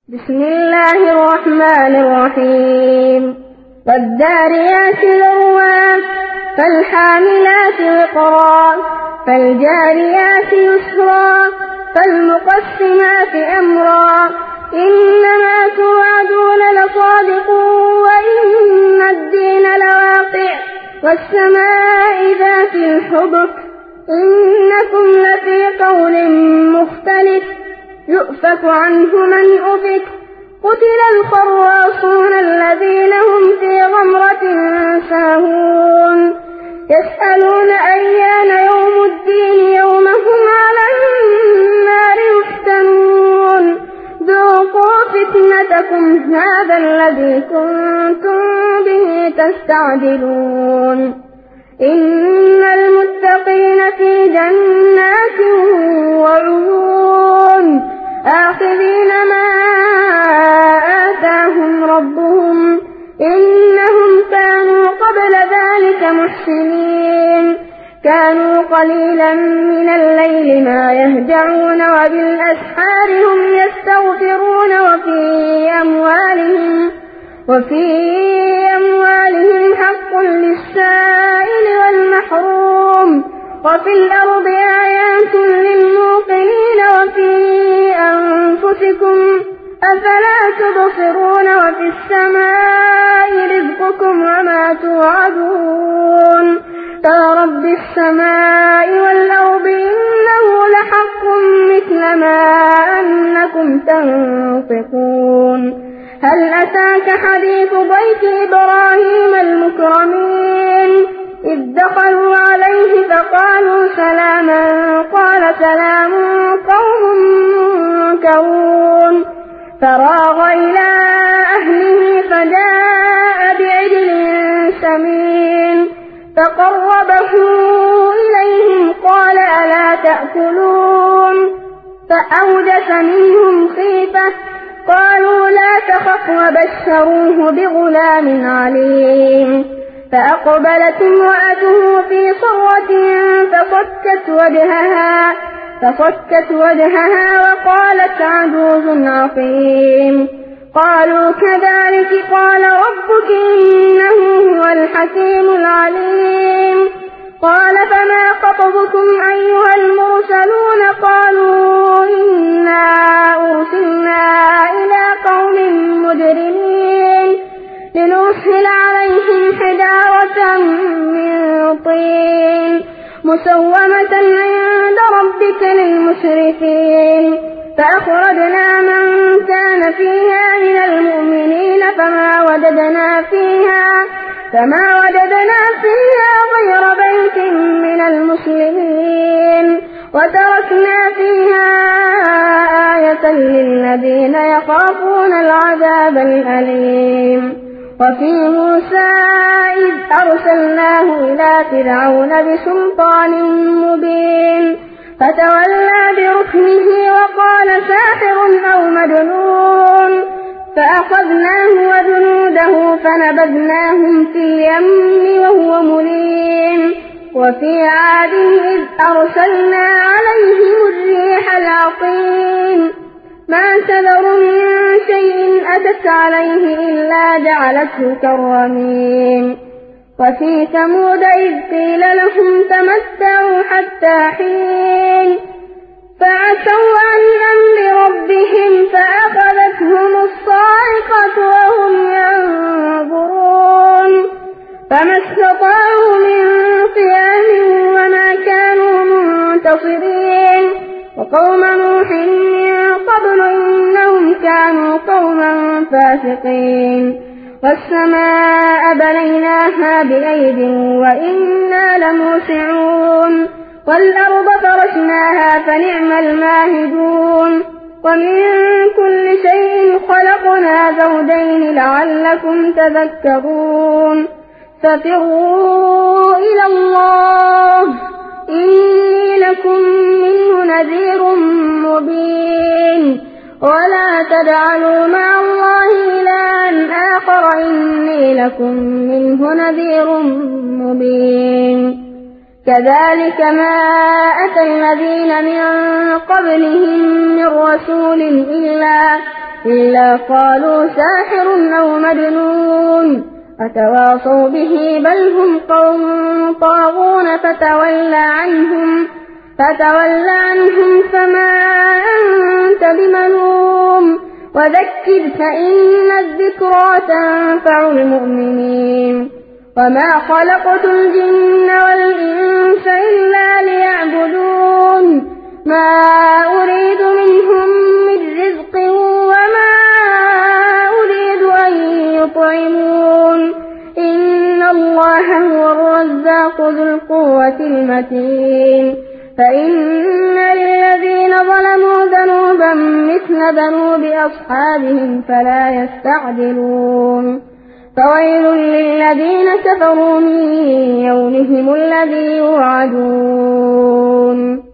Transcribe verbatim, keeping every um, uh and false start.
بسم الله الرحمن الرحيم والذاريات ذروا فالحاملات وقرا فالجاريات يسرا فالمقسمات أمرا إنما توعدون لصادق وإن الدين لواقع والسماء ذات الحبك إنكم لفي قول مختلف يؤفك عنه من أفك قتل الخراصون الذين هم في غمرة ساهون يسألون أيان يوم الدين يوم هم على النار يفتنون ذوقوا فتنتكم هذا الذي كنتم به تستعجلون إن المتقين في جنات وعيون آخذين ما آتاهم ربهم إنهم كانوا قبل ذلك محسنين كانوا قليلا من الليل ما يهجعون وبالأسحار هم يستغفرون وفي أموالهم وفي أموالهم حق للسائل والمحروم وفي الأرض آيات للموقنين وفي أنفسكم أفلا تبصرون وفي السماء رزقكم وما توعدون فرب السماء والأرض إنه لحق مثل ما أنكم تنطقون هل أتاك حديث ضيف إبراهيم المكرمين إذ دخلوا عليه فقالوا سلاما قال سلام قوم منكرون فراغ إلى أهله فجاء بعجل سمين فقربه إليهم قال ألا تأكلون فأوجس منهم خيفة قالوا لا تخف وبشروه بغلام عليم فأقبلت امرأته في صرة فصكت وجهها فصكت وجهها وقالت عجوز عقيم قالوا كذلك قال ربك إنه هو الحكيم العليم قال فما خطبكم أيها المرسلون قالوا إنا أرسلنا إلى قوم مجرمين لنرسل عليهم حجارة من طين مسومة عند ربك للمسرفين فأخرجنا من كان فيها من المؤمنين فما وجدنا فيها فما وجدنا فيها غير بيت من المسلمين وتركنا فيها آية للذين يخافون العذاب الأليم وفي موسى إذ أرسلناه إلى فرعون بسلطان مبين فتولى بركنه وقال ساحر أو مجنون فأخذناه وجنوده فنبذناهم في اليم وهو مليم وفي عاد إذ أرسلنا عليهم الريح العقيم ما تذر من شيء أتت عليه إلا جعلته كالرميم وفي ثمود إذ قيل لهم تمتعوا حتى حين فعتوا عن أمر ربهم فأخذتهم الصاعقة وهم ينظرون فما استطاعوا من قيام وما كانوا منتصرين وقوم نوح من قبل إنهم كانوا قوما فاسقين والسماء بنيناها بأيد وإنا لموسعون والأرض فرشناها فنعم الماهدون ومن كل شيء خلقنا زوجين لعلكم تذكرون ففروا إلى الله إني لكم منه نذير مبين ولا تجعلوا مع الله إلها آخر إني لكم منه نذير مبين كذلك ما أتى الذين من قبلهم من رسول إلا, إلا قالوا ساحر أو مجنون أتواصوا به بل هم قوم طاغون فتول عنهم فتول عنهم فما أنت بملوم وذكر فإن الذكرى تنفع المؤمنين وما خلقت الجن والإنس إلا ليعبدون ما أريد منهم من رزق وما أريد أن يطعمون إن الله هو الرزاق ذو القوة المتين فإن للذين ظلموا ذنوبا مثل ذنوب أصحابهم فلا يستعجلون فويل للذين كفروا من يومهم الذي يوعدون.